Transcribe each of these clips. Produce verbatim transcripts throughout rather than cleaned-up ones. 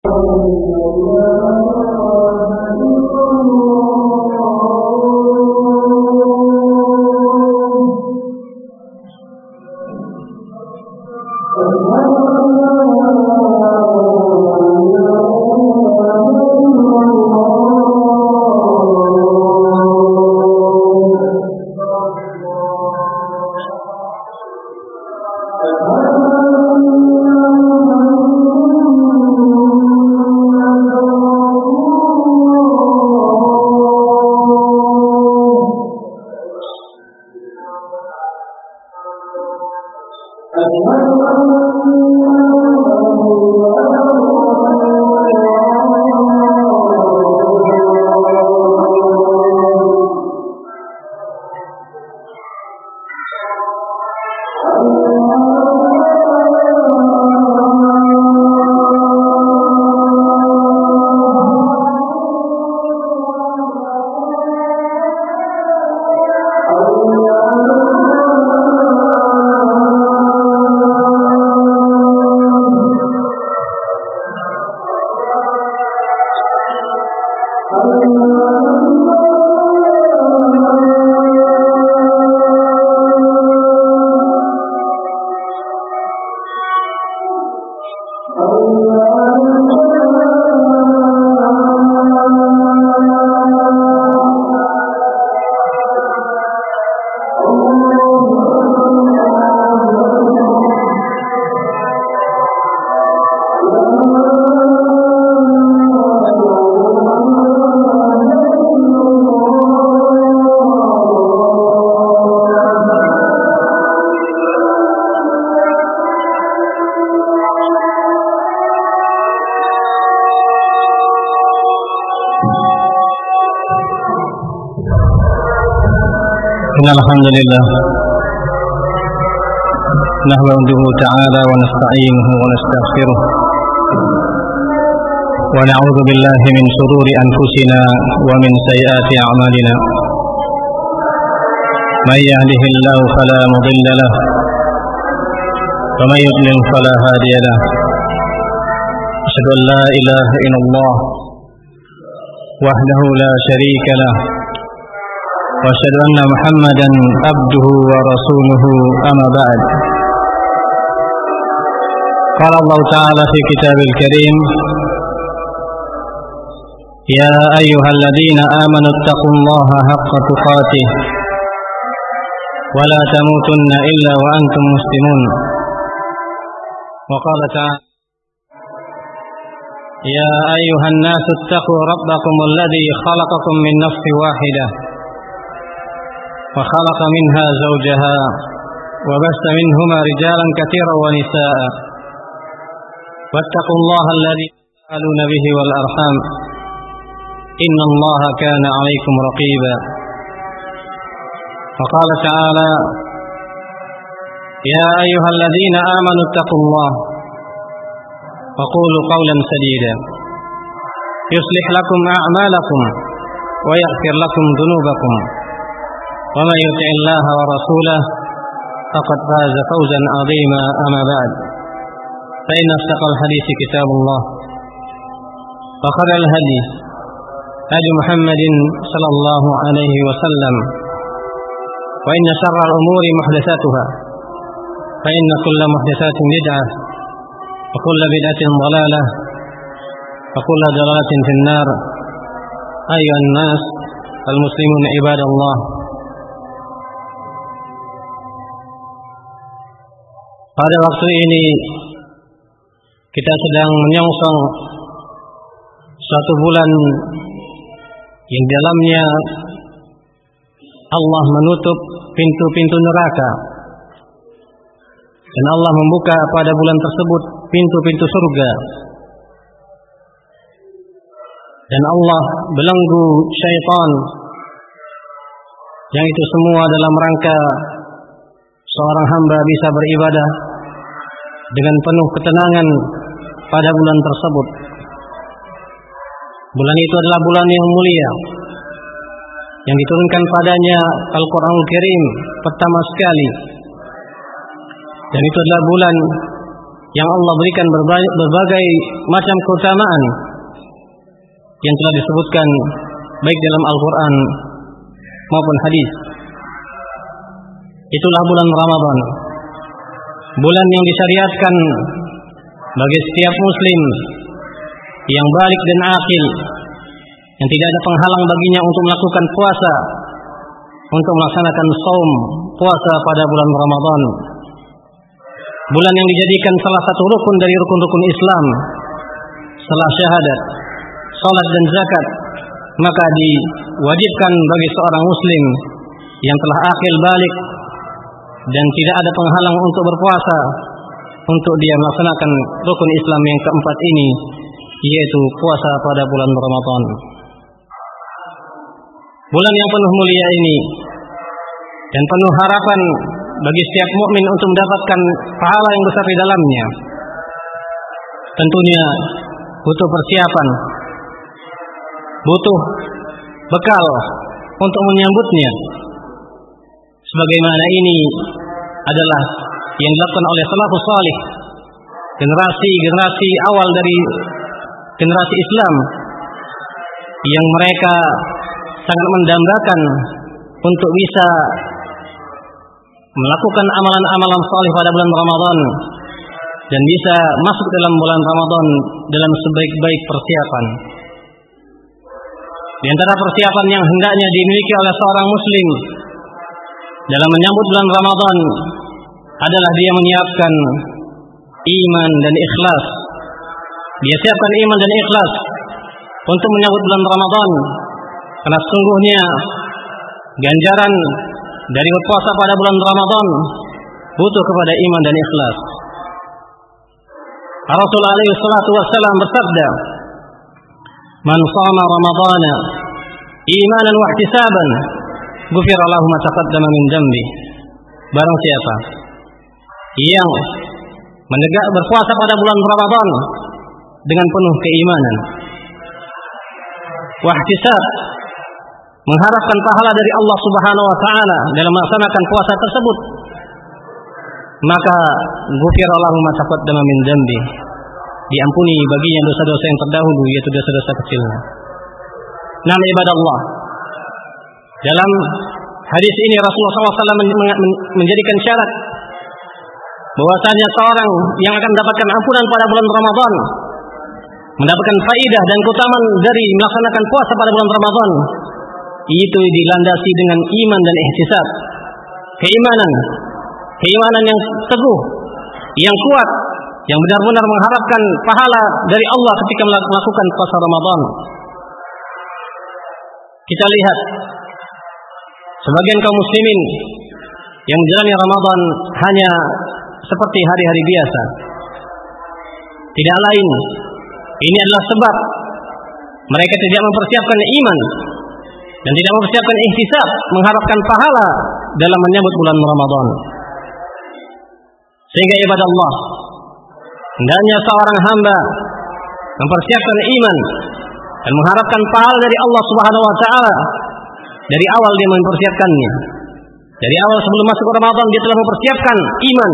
الحمد لله نحمده تعالى ونستعينه ونستغفره ونعوذ بالله من شرور أنفسنا ومن سيئات أعمالنا من يهده الله فلا مضل له ومن يضلل فلا هادي له أشهد أن لا إله إلا الله وحده لا شريك له وأشهد أن محمدا عبده ورسوله أما بعد قال الله تعالى في كتابه الكريم يا أيها الذين آمنوا اتقوا الله حق تقاته ولا تموتن إلا وأنتم مسلمون وقال تعالى يا أيها الناس اتقوا ربكم الذي خلقكم من نفس واحدة وخلق منها زوجها وبث منهما رجالا كثيرا ونساء واتقوا الله الذي تساءلون به والأرحام إن الله كان عليكم رقيبا وقال تعالى يا أيها الذين آمنوا اتقوا الله وقولوا قولا سديدا يصلح لكم أعمالكم ويغفر لكم ذنوبكم ومن يطع الله ورسوله فقد فاز فوزا عظيما أما بعد فإن أصدق الحديث كتاب الله وخير الهدي هدي محمد صلى الله عليه وسلم وإن شر الأمور محدثاتها فإن كل محدثات بدعة وكل بدعة ضلالة وكل ضلالة في النار أيها الناس المسلمون عباد الله. Pada waktu ini kita sedang menyongsong suatu bulan yang dalamnya Allah menutup pintu-pintu neraka dan Allah membuka pada bulan tersebut pintu-pintu surga, dan Allah belenggu syaitan, yang itu semua dalam rangka seorang hamba bisa beribadah dengan penuh ketenangan pada bulan tersebut. Bulan itu adalah bulan yang mulia, yang diturunkan padanya Al-Quranul Karim pertama sekali, dan itu adalah bulan yang Allah berikan berbagai, berbagai macam keutamaan yang telah disebutkan baik dalam Al-Quran maupun hadis. Itulah bulan Ramadan, bulan yang disyariatkan bagi setiap muslim yang balik dan akil, yang tidak ada penghalang baginya untuk melakukan puasa, untuk melaksanakan saum puasa pada bulan Ramadan. Bulan yang dijadikan salah satu rukun dari rukun-rukun Islam setelah syahadat, salat dan zakat, maka diwajibkan bagi seorang muslim yang telah akil balik dan tidak ada penghalang untuk berpuasa, untuk dia melaksanakan rukun Islam yang keempat ini, yaitu puasa pada bulan Ramadan. Bulan yang penuh mulia ini dan penuh harapan bagi setiap mukmin untuk mendapatkan pahala yang besar di dalamnya, tentunya butuh persiapan, butuh bekal untuk menyambutnya. Sebagaimana ini adalah yang dilakukan oleh salafus salih, generasi-generasi awal dari generasi Islam, yang mereka sangat mendambakan untuk bisa melakukan amalan-amalan salih pada bulan Ramadan dan bisa masuk dalam bulan Ramadan dalam sebaik-baik persiapan. Di antara persiapan yang hendaknya dimiliki oleh seorang muslim dalam menyambut bulan Ramadan adalah dia menyiapkan iman dan ikhlas. Dia siapkan iman dan ikhlas untuk menyambut bulan Ramadan, karena sesungguhnya ganjaran dari berpuasa pada bulan Ramadan butuh kepada iman dan ikhlas. Rasulullah alaihi salatu wassalam bersabda, "Man shama Ramadana imanan wa ihtisaban, ghufira lahu ma taqaddama min dhanbi." Barang siapa yang menegak berpuasa pada bulan Ramadan dengan penuh keimanan, wa ihtisab, mengharapkan pahala dari Allah Subhanahu wa taala dalam melaksanakan puasa tersebut, maka ghufira lahu ma taqaddama min dhanbi, diampuni baginya dosa-dosa yang terdahulu, yaitu dosa-dosa kecilnya. Nah, ibadallah, dalam hadis ini Rasulullah shallallahu alaihi wasallam menjadikan syarat bahwasanya seorang yang akan mendapatkan ampunan pada bulan Ramadan, mendapatkan faidah dan keutamaan dari melaksanakan puasa pada bulan Ramadan, itu dilandasi dengan iman dan ihtisab. Keimanan, keimanan yang teguh, yang kuat, yang benar-benar mengharapkan pahala dari Allah ketika melakukan puasa Ramadan. Kita lihat sebagian kaum muslimin yang menjalani Ramadan hanya seperti hari-hari biasa. Tidak lain, ini adalah sebab mereka tidak mempersiapkan iman dan tidak mempersiapkan ihtisab, mengharapkan pahala dalam menyambut bulan Ramadan. Sehingga ibadah Allah, hendaknya seorang hamba mempersiapkan iman dan mengharapkan pahala dari Allah Subhanahu wa taala dari awal dia mempersiapkannya. Dari awal sebelum masuk Ramadan dia telah mempersiapkan iman.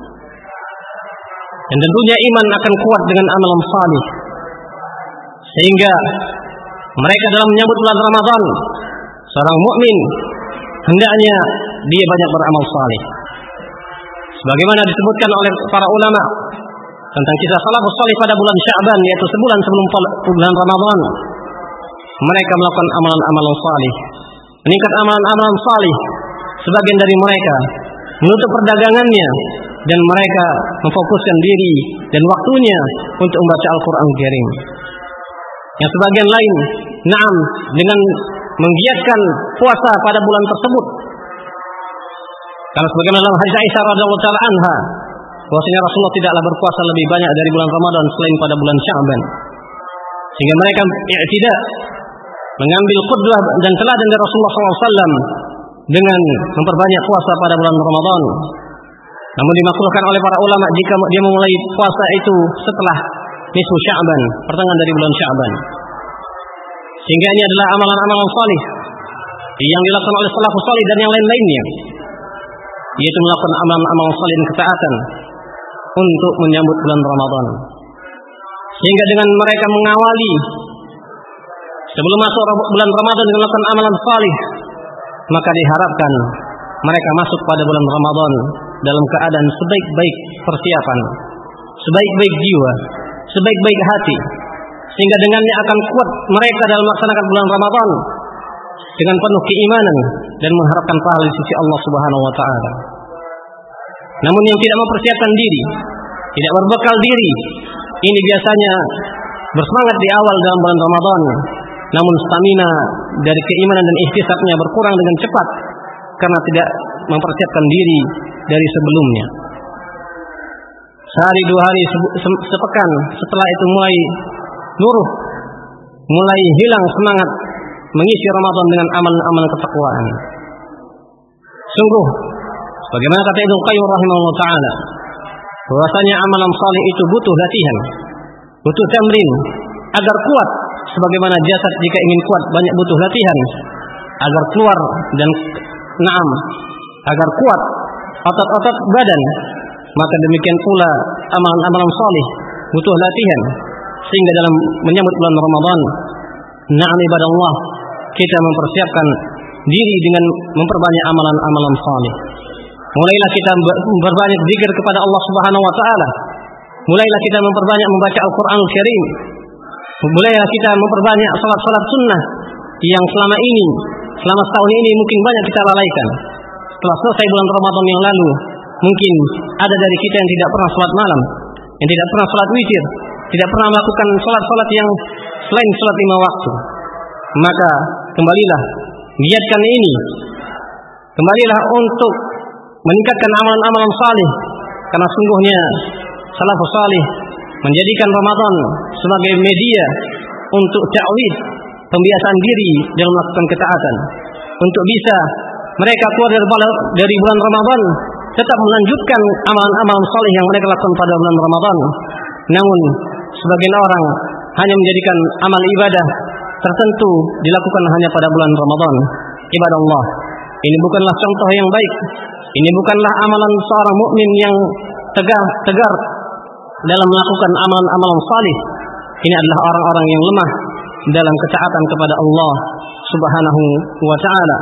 Dan tentunya iman akan kuat dengan amalan salih. Sehingga mereka dalam menyambut bulan Ramadan, seorang mukmin hendaknya dia banyak beramal salih. Sebagaimana disebutkan oleh para ulama tentang kisah salafus salih pada bulan Sya'ban, yaitu sebulan sebelum bulan Ramadan, mereka melakukan amalan-amalan salih, meningkat amalan-amalan salih. Sebagian dari mereka menutup perdagangannya dan mereka memfokuskan diri dan waktunya untuk membaca Al-Quran Karim. Yang sebagian lain, naam, dengan menggiatkan puasa pada bulan tersebut. Karena sebagaimana dalam hadis Aisyah radhiyallahu taala anha, bahwasanya Rasulullah tidaklah berpuasa lebih banyak dari bulan Ramadan selain pada bulan Sya'ban. Sehingga mereka i'tida, mengambil qudwah dan teladan dari Rasulullah shallallahu alaihi wasallam dengan memperbanyak puasa pada bulan Ramadan. Namun dimakruhkan oleh para ulama jika dia memulai puasa itu setelah nisfu Sya'ban, pertengahan dari bulan Sya'ban. Sehingga ini adalah amalan-amalan salih yang dilakukan oleh salafus salih dan yang lain-lainnya, yaitu melakukan amalan-amalan salih dan ketaatan. untuk menyambut bulan Ramadan. Sehingga dengan mereka mengawali sebelum masuk bulan Ramadan dengan melakukan amalan salih, maka diharapkan mereka masuk pada bulan Ramadan dalam keadaan sebaik-baik persiapan, sebaik-baik jiwa, sebaik-baik hati, sehingga dengannya akan kuat mereka dalam melaksanakan bulan Ramadan dengan penuh keimanan dan mengharapkan pahala di sisi Allah Subhanahu wa taala. Namun yang tidak mempersiapkan diri, tidak berbekal diri, ini biasanya bersemangat di awal dalam bulan Ramadan, namun stamina dari keimanan dan ihtisabnya berkurang dengan cepat karena tidak mempersiapkan diri dari sebelumnya. Sehari dua hari sepekan setelah itu mulai luruh, mulai hilang semangat mengisi Ramadan dengan amalan-amalan ketakwaan. Sungguh, bagaimana kata Ibnu Qayyim rahimahullah taala, bahwasanya amalan saleh itu butuh latihan, butuh tamrin agar kuat. Sebagaimana jasad jika ingin kuat banyak butuh latihan agar keluar dan naam agar kuat otot-otot badan, maka demikian pula amalan-amalan saleh butuh latihan sehingga dalam menyambut bulan Ramadan, na'am ibadallah, kita mempersiapkan diri dengan memperbanyak amalan-amalan saleh. Mulailah kita memperbanyak zikir kepada Allah Subhanahu wa taala. Mulailah kita memperbanyak membaca Al-Qur'anul Karim. Mulailah kita memperbanyak salat-salat sunnah yang selama ini, selama setahun ini mungkin banyak kita lalaikan. Setelah selesai bulan Ramadan yang lalu, mungkin ada dari kita yang tidak pernah salat malam, yang tidak pernah salat witir, tidak pernah melakukan salat-salat yang selain salat lima waktu. Maka kembalilah, niatkan ini. Kembalilah untuk meningkatkan amalan-amalan saleh, karena sungguhnya salafus saleh menjadikan Ramadan sebagai media untuk ta'wid, pembiasaan diri dalam melakukan ketaatan, untuk bisa mereka keluar dari bulan Ramadan tetap melanjutkan amalan-amalan saleh yang mereka lakukan pada bulan Ramadan. Namun sebagian orang hanya menjadikan amal ibadah tertentu dilakukan hanya pada bulan Ramadan. Ibadah Allah, ini bukanlah contoh yang baik. Ini bukanlah amalan seorang mukmin yang tegar, tegar dalam melakukan amalan-amalan salih. Ini adalah orang-orang yang lemah dalam ketaatan kepada Allah Subhanahu wa taala.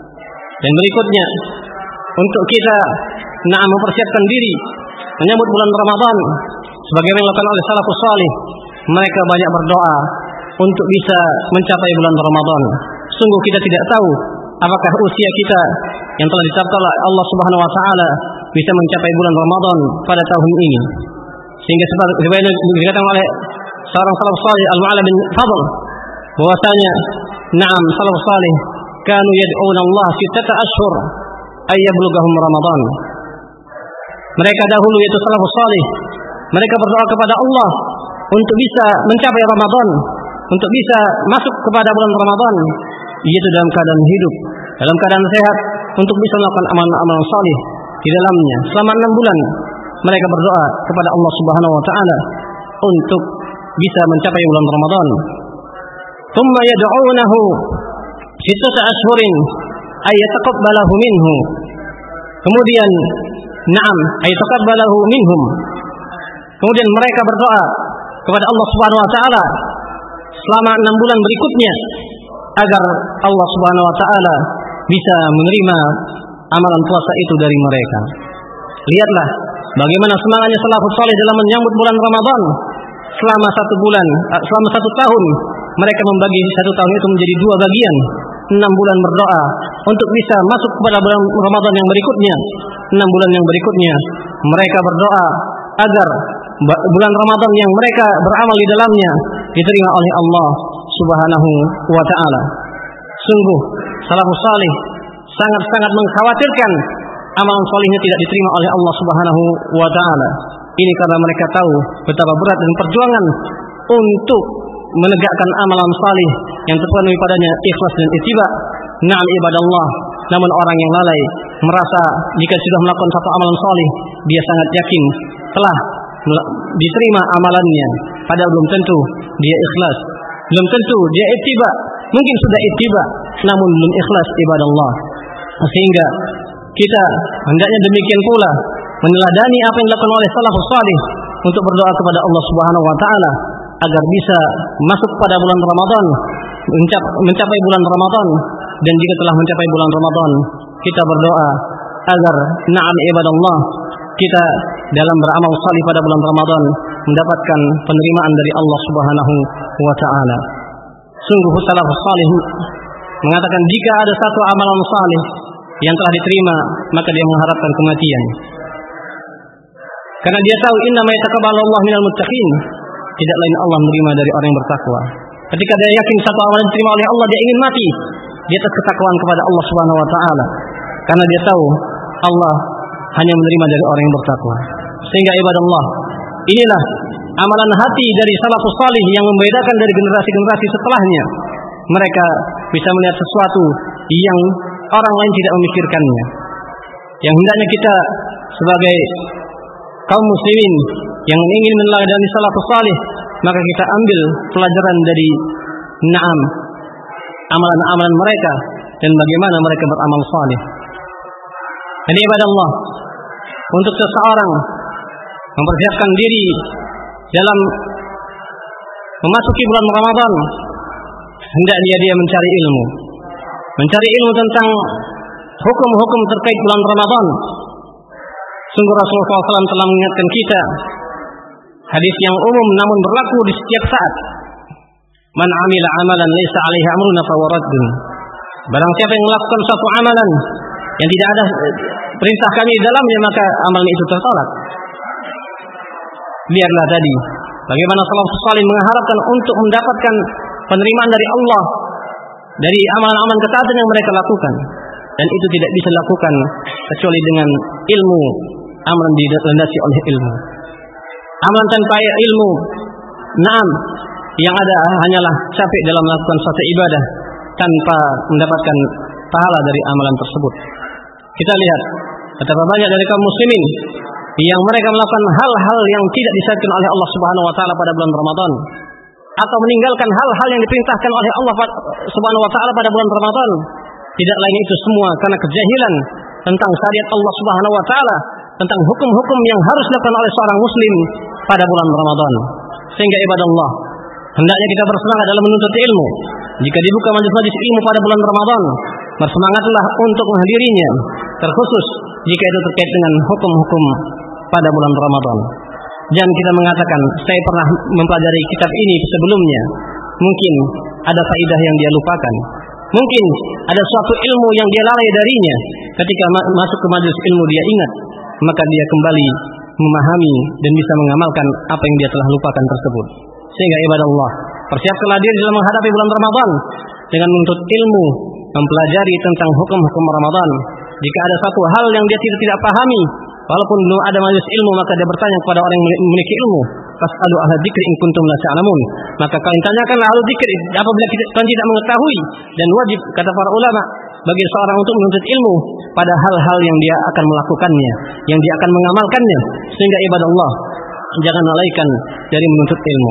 Dan berikutnya, untuk kita nah mempersiapkan diri menyambut bulan Ramadan sebagaimana dilakukan oleh salafus salih, mereka banyak berdoa untuk bisa mencapai bulan Ramadan. Sungguh kita tidak tahu apakah usia kita yang telah ditetapkan oleh Allah Subhanahu wa taala bisa mencapai bulan Ramadan pada tahun ini. Sehingga sebagaimana dikatakan oleh seorang salaf salih Al-Mu'alla bin Fadl, bahwasanya na'am salaf salih kanu yad'una Allah sittata ashhur ay yablughahum Ramadan. Mereka dahulu yaitu salafus salih, mereka berdoa kepada Allah untuk bisa mencapai Ramadan, untuk bisa masuk kepada bulan Ramadan, yaitu dalam keadaan hidup, dalam keadaan sehat, untuk bisa melakukan amalan-amalan salih di dalamnya. Selama enam bulan mereka berdoa kepada Allah Subhanahu wa taala untuk bisa mencapai bulan Ramadan. Tsumma yad'unahu sittata ashhurin ay yataqabbalahu minhu. Kemudian na'am ay yataqabbalahu minhum. Kemudian mereka berdoa kepada Allah Subhanahu wa taala selama enam bulan berikutnya agar Allah Subhanahu wa taala bisa menerima amalan puasa itu dari mereka. Lihatlah bagaimana semangatnya salafus saleh dalam menyambut bulan Ramadan. Selama satu bulan, selama satu tahun, mereka membagi satu tahun itu menjadi dua bagian. Enam bulan berdoa untuk bisa masuk kepada bulan Ramadan yang berikutnya. Enam bulan yang berikutnya mereka berdoa agar bulan Ramadan yang mereka beramal di dalamnya diterima oleh Allah Subhanahu wa taala. Sungguh salafus saleh sangat-sangat mengkhawatirkan amalan salihnya tidak diterima oleh Allah Subhanahu wa taala. Ini karena mereka tahu betapa berat dan perjuangan untuk menegakkan amalan salih yang terpenuhi padanya ikhlas dan ittiba. Na'am ibadallah. Namun orang yang lalai merasa jika sudah melakukan satu amalan salih, dia sangat yakin telah diterima amalannya, padahal belum tentu dia ikhlas, belum tentu dia ittiba. Mungkin sudah ittiba namun belum ikhlas ibadallah. Sehingga kita hendaknya demikian pula meneladani apa yang dilakukan oleh salafus salih untuk berdoa kepada Allah Subhanahu wa taala agar bisa masuk pada bulan Ramadan, mencapai bulan Ramadan, dan jika telah mencapai bulan Ramadan, kita berdoa agar na'am ibadallah, kita dalam beramal salih pada bulan Ramadan mendapatkan penerimaan dari Allah Subhanahu wa taala. Sungguh salafus salih mengatakan jika ada satu amalan salih yang telah diterima, maka dia mengharapkan kematian. Karena dia tahu innama yataqabbalullahu minal muttaqin, tidak lain Allah menerima dari orang yang bertakwa. Ketika dia yakin satu amalan diterima oleh Allah, dia ingin mati di atas ketakwaan kepada Allah Subhanahu wa taala. Karena dia tahu Allah hanya menerima dari orang yang bertakwa. Sehingga ibadallah, inilah amalan hati dari salafus salih yang membedakan dari generasi-generasi setelahnya. Mereka bisa melihat sesuatu yang orang lain tidak memikirkannya. Yang hendaknya kita sebagai kaum muslimin yang ingin meneladani salafus salih, maka kita ambil pelajaran dari na'am amalan-amalan mereka dan bagaimana mereka beramal salih. Jadi ibadah Allah, untuk seseorang mempersiapkan diri dalam memasuki bulan Ramadan, hendaknya dia mencari ilmu. Mencari ilmu tentang hukum-hukum terkait bulan Ramadan. Sungguh Rasulullah shallallahu alaihi wasallam telah mengingatkan kita, hadis yang umum namun berlaku di setiap saat. Man amila amalan laysa alaihi amruna fahuwa raddun. Barang siapa yang melakukan suatu amalan yang tidak ada perintah kami di dalamnya, maka amalan itu tertolak. Biarlah tadi bagaimana salafus salih mengharapkan untuk mendapatkan penerimaan dari Allah dari amalan-amalan ketaatan yang mereka lakukan, dan itu tidak bisa dilakukan kecuali dengan ilmu. Amalan dilandasi oleh ilmu. Amalan tanpa ilmu, naam, yang ada hanyalah capek dalam melakukan suatu ibadah tanpa mendapatkan pahala dari amalan tersebut. Kita lihat betapa banyak dari kaum muslimin yang mereka melakukan hal-hal yang tidak disyariatkan oleh Allah Subhanahu wa taala pada bulan Ramadan, atau meninggalkan hal-hal yang diperintahkan oleh Allah Subhanahu wa taala pada bulan Ramadan. Tidak lain itu semua karena kejahilan tentang syariat Allah Subhanahu wa taala, tentang hukum-hukum yang harus dilakukan oleh seorang muslim pada bulan Ramadan. Sehingga ibadah Allah, hendaknya kita bersemangat dalam menuntut ilmu. Jika dibuka majelis-majelis ilmu pada bulan Ramadan, bersemangatlah untuk menghadirinya, terkhusus jika itu terkait dengan hukum-hukum pada bulan Ramadan. Jangan kita mengatakan, saya pernah mempelajari kitab ini sebelumnya, mungkin ada faidah yang dia lupakan. Mungkin ada suatu ilmu yang dia lalai darinya. Ketika ma- masuk ke majelis ilmu dia ingat, maka dia kembali memahami dan bisa mengamalkan apa yang dia telah lupakan tersebut. Sehingga ibadah Allah, persiapkanlah diri dalam menghadapi bulan Ramadan dengan menuntut ilmu, mempelajari tentang hukum-hukum Ramadan. Jika ada satu hal yang dia tidak tidak pahami, walaupun belum ada majelis ilmu, maka dia bertanya kepada orang yang memiliki ilmu. Fas'alu ahla dzikri in kuntum la ta'lamun. Maka kalian tanyakanlah ahli dzikir apabila kalian tidak mengetahui. Dan wajib, kata para ulama, bagi seorang untuk menuntut ilmu pada hal-hal yang dia akan melakukannya, yang dia akan mengamalkannya. Sehingga ibadah Allah, jangan lalaikan dari menuntut ilmu.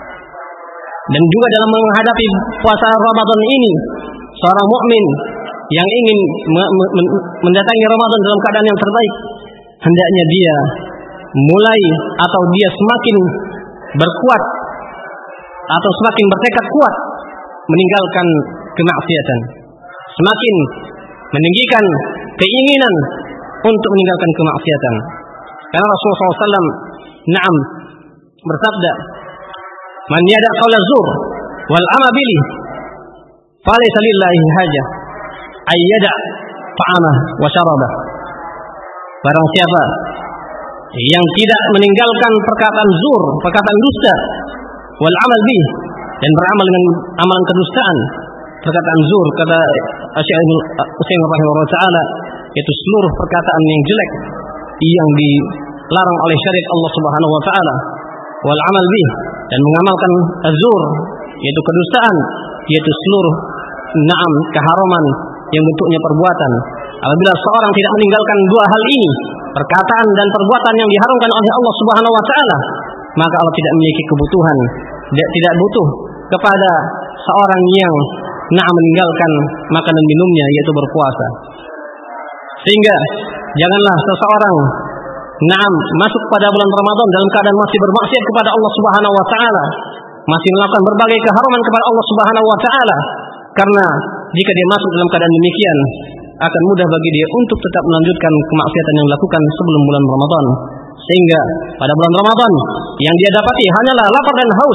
Dan juga dalam menghadapi puasa Ramadan ini, seorang mukmin yang ingin mendatangi Ramadan dalam keadaan yang terbaik, hendaknya dia mulai atau dia semakin berkuat atau semakin bertekad kuat meninggalkan kemaksiatan, semakin meninggikan keinginan untuk meninggalkan kemaksiatan. Karena Rasulullah shallallahu alaihi wasallam na'am bersabda, man yada qawla zur wal amabili falaysa lillahi hajah ayyada ta'amah wa syarabah. Barang siapa yang tidak meninggalkan perkataan zur, perkataan dusta, wal amal bih, dan beramal dengan amalan kedustaan. Perkataan zur, kata Syekh Utsaimin rahimahullah taala, yaitu seluruh perkataan yang jelek yang dilarang oleh syariat Allah Subhanahu wa taala. Wal amal bih, dan mengamalkan azur, yaitu kedustaan, yaitu seluruh na'am keharaman yang bentuknya perbuatan. Apabila seorang tidak meninggalkan dua hal ini, perkataan dan perbuatan yang diharamkan oleh Allah Subhanahu wa taala, maka Allah tidak memiliki kebutuhan, dia tidak butuh kepada seorang yang na'am meninggalkan makan dan minumnya, yaitu berpuasa. Sehingga janganlah seseorang Naam, masuk pada bulan Ramadan dalam keadaan masih bermaksiat kepada Allah Subhanahu wa taala, masih melakukan berbagai keharaman kepada Allah Subhanahu wa taala. Karena jika dia masuk dalam keadaan demikian, akan mudah bagi dia untuk tetap melanjutkan kemaksiatan yang dilakukan sebelum bulan Ramadan. Sehingga pada bulan Ramadan yang dia dapati hanyalah lapar dan haus,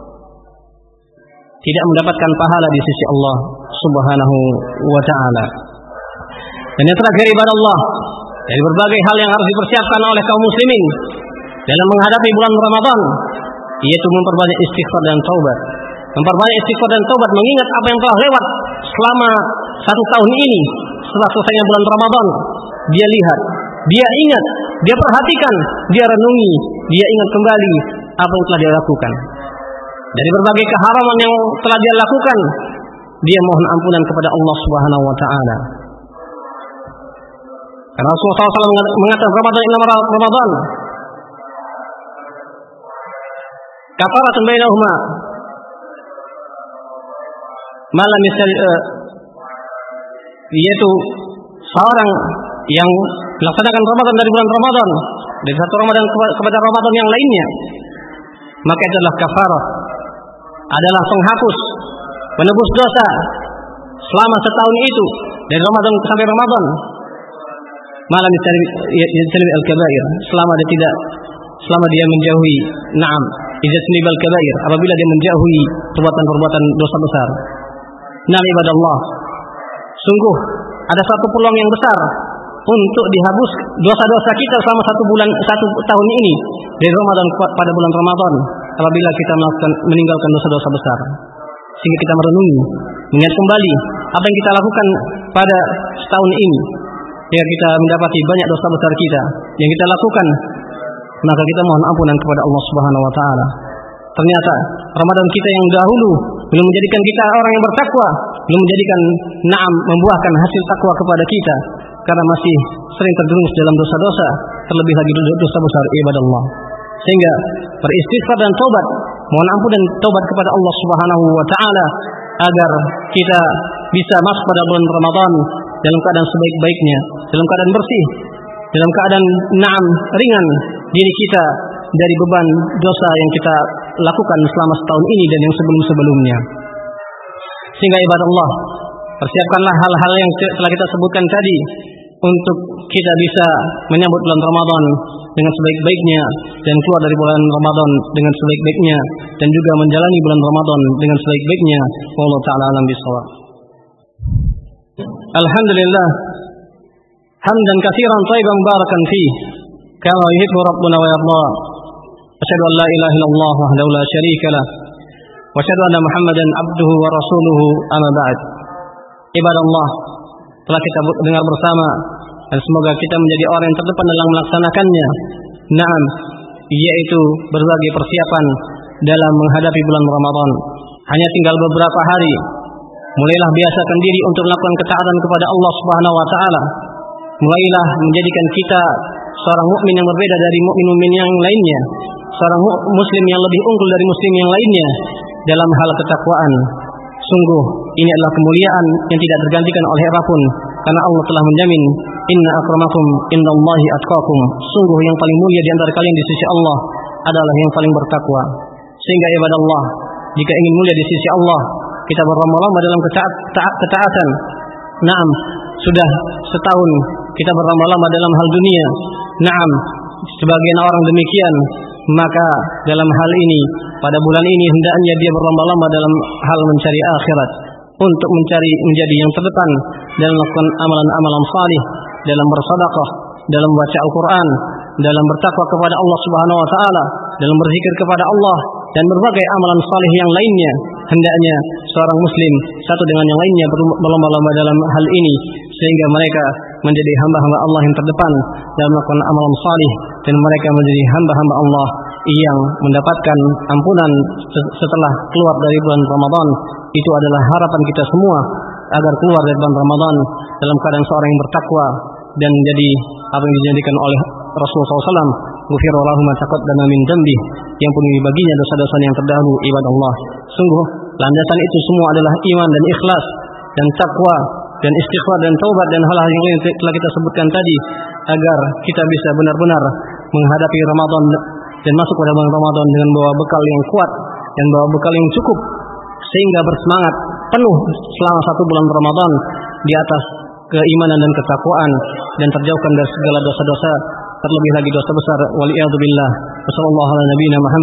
tidak mendapatkan pahala di sisi Allah Subhanahu wa taala. Dan yang terakhir ibadah Allah, dari berbagai hal yang harus dipersiapkan oleh kaum muslimin dalam menghadapi bulan Ramadan, yaitu memperbanyak istighfar dan taubat. Memperbanyak istighfar dan taubat, mengingat apa yang telah lewat selama satu tahun ini. Setelah selesainya bulan Ramadan, dia lihat, dia ingat, dia perhatikan, dia renungi, dia ingat kembali apa yang telah dia lakukan. Dari berbagai keharaman yang telah dia lakukan, dia mohon ampunan kepada Allah Subhanahu wa taala. Karena Rasulullah shallallahu alaihi wasallam mengatakan, Ramadan inna Ramadan kafaratun bainahuma malam misal, uh, yaitu seorang yang melaksanakan Ramadan dari bulan Ramadan, dari satu Ramadan kepada Ramadan yang lainnya, maka itu adalah kafarah, adalah penghapus, penebus dosa selama setahun itu, dari Ramadan sampai Ramadan. Malam yajtanib al-kabair, selama dia tidak selama dia menjauhi, na'am, yajtanib al-kabair, apabila dia menjauhi perbuatan-perbuatan dosa besar. Nah, ibadallah, sungguh ada satu peluang yang besar untuk dihapus dosa-dosa kita selama satu bulan satu tahun ini dari Ramadan pada bulan Ramadan, apabila kita melakukan meninggalkan dosa-dosa besar. Sehingga kita merenungi, mengingat kembali apa yang kita lakukan pada setahun ini. Jika kita mendapati banyak dosa besar kita yang kita lakukan, maka kita mohon ampunan kepada Allah Subhanahu wa taala. Ternyata Ramadan kita yang dahulu belum menjadikan kita orang yang bertakwa, belum menjadikan na'am membuahkan hasil takwa kepada kita, karena masih sering terjerumus dalam dosa-dosa, terlebih lagi dosa besar ibadah Allah. Sehingga beristighfar dan taubat, mohon ampun dan taubat kepada Allah Subhanahu wa taala agar kita bisa masuk pada bulan Ramadan dalam keadaan sebaik-baiknya, dalam keadaan bersih, dalam keadaan na'am ringan diri kita dari beban dosa yang kita lakukan selama setahun ini dan yang sebelum-sebelumnya. Sehingga ibadah Allah, persiapkanlah hal-hal yang telah kita sebutkan tadi untuk kita bisa menyambut bulan Ramadan dengan sebaik-baiknya dan keluar dari bulan Ramadan dengan sebaik-baiknya dan juga menjalani bulan Ramadan dengan sebaik-baiknya. Wallahu ta'ala alam bisawab. Alhamdulillah hamdan katsiran thayyiban mubarakan fihi kama yuhibbu rabbuna wa yarda. Asyhadu an la ilaha illallah wahdahu la syarika lah wa asyhadu anna Muhammadan abduhu wa rasuluhu amma ba'd. Ibadallah, telah kita dengar bersama dan semoga kita menjadi orang yang terdepan dalam melaksanakannya. Naam, yaitu berbagai persiapan dalam menghadapi bulan Ramadan. Hanya tinggal beberapa hari. Mulailah biasakan diri untuk melakukan ketaatan kepada Allah Subhanahu wa taala. Mulailah menjadikan kita seorang mukmin yang berbeda dari mukmin-mukmin yang lainnya, seorang muslim yang lebih unggul dari muslim yang lainnya dalam hal ketakwaan. Sungguh ini adalah kemuliaan yang tidak tergantikan oleh apapun, karena Allah telah menjamin, inna akramakum indallahi atqakum. Sungguh yang paling mulia di antara kalian di sisi Allah adalah yang paling bertakwa. Sehingga ibadah Allah, jika ingin mulia di sisi Allah, kita berlama-lama dalam ketaat, ketaat, ketaatan. Naam, sudah setahun kita berlama-lama dalam hal dunia. Naam, sebagian orang demikian. Maka dalam hal ini, pada bulan ini hendaknya dia berlama-lama dalam hal mencari akhirat, untuk mencari menjadi yang terdepan dalam melakukan amalan-amalan salih, dalam bersedekah, dalam baca Al-Quran, dalam bertakwa kepada Allah Subhanahu wa taala, dalam berzikir kepada Allah dan berbagai amalan salih yang lainnya. Hendaknya seorang muslim satu dengan yang lainnya berlomba-lomba dalam hal ini, sehingga mereka menjadi hamba-hamba Allah yang terdepan dalam melakukan amalan salih, dan mereka menjadi hamba-hamba Allah yang mendapatkan ampunan setelah keluar dari bulan Ramadan. Itu adalah harapan kita semua, agar keluar dari bulan Ramadan dalam keadaan seorang yang bertakwa dan menjadi apa yang dijadikan oleh Rasulullah shallallahu alaihi wasallam, ghufira lahu ma taqaddama min dzambi, yang pun baginya dosa-dosa yang terdahulu. Ibadah Allah, sungguh landasan itu semua adalah iman dan ikhlas dan takwa dan istighfar dan taubat dan hal-hal yang lain yang telah kita sebutkan tadi, agar kita bisa benar-benar menghadapi Ramadan dan masuk pada bulan Ramadan dengan bawa bekal yang kuat dan bawa bekal yang cukup, sehingga bersemangat penuh selama satu bulan Ramadan di atas keimanan dan ketakwaan, dan terjauhkan dari segala dosa-dosa, terlebih lagi dosa besar. Waliyadzubillah. Wassallallahu ala nabiyina Muhammad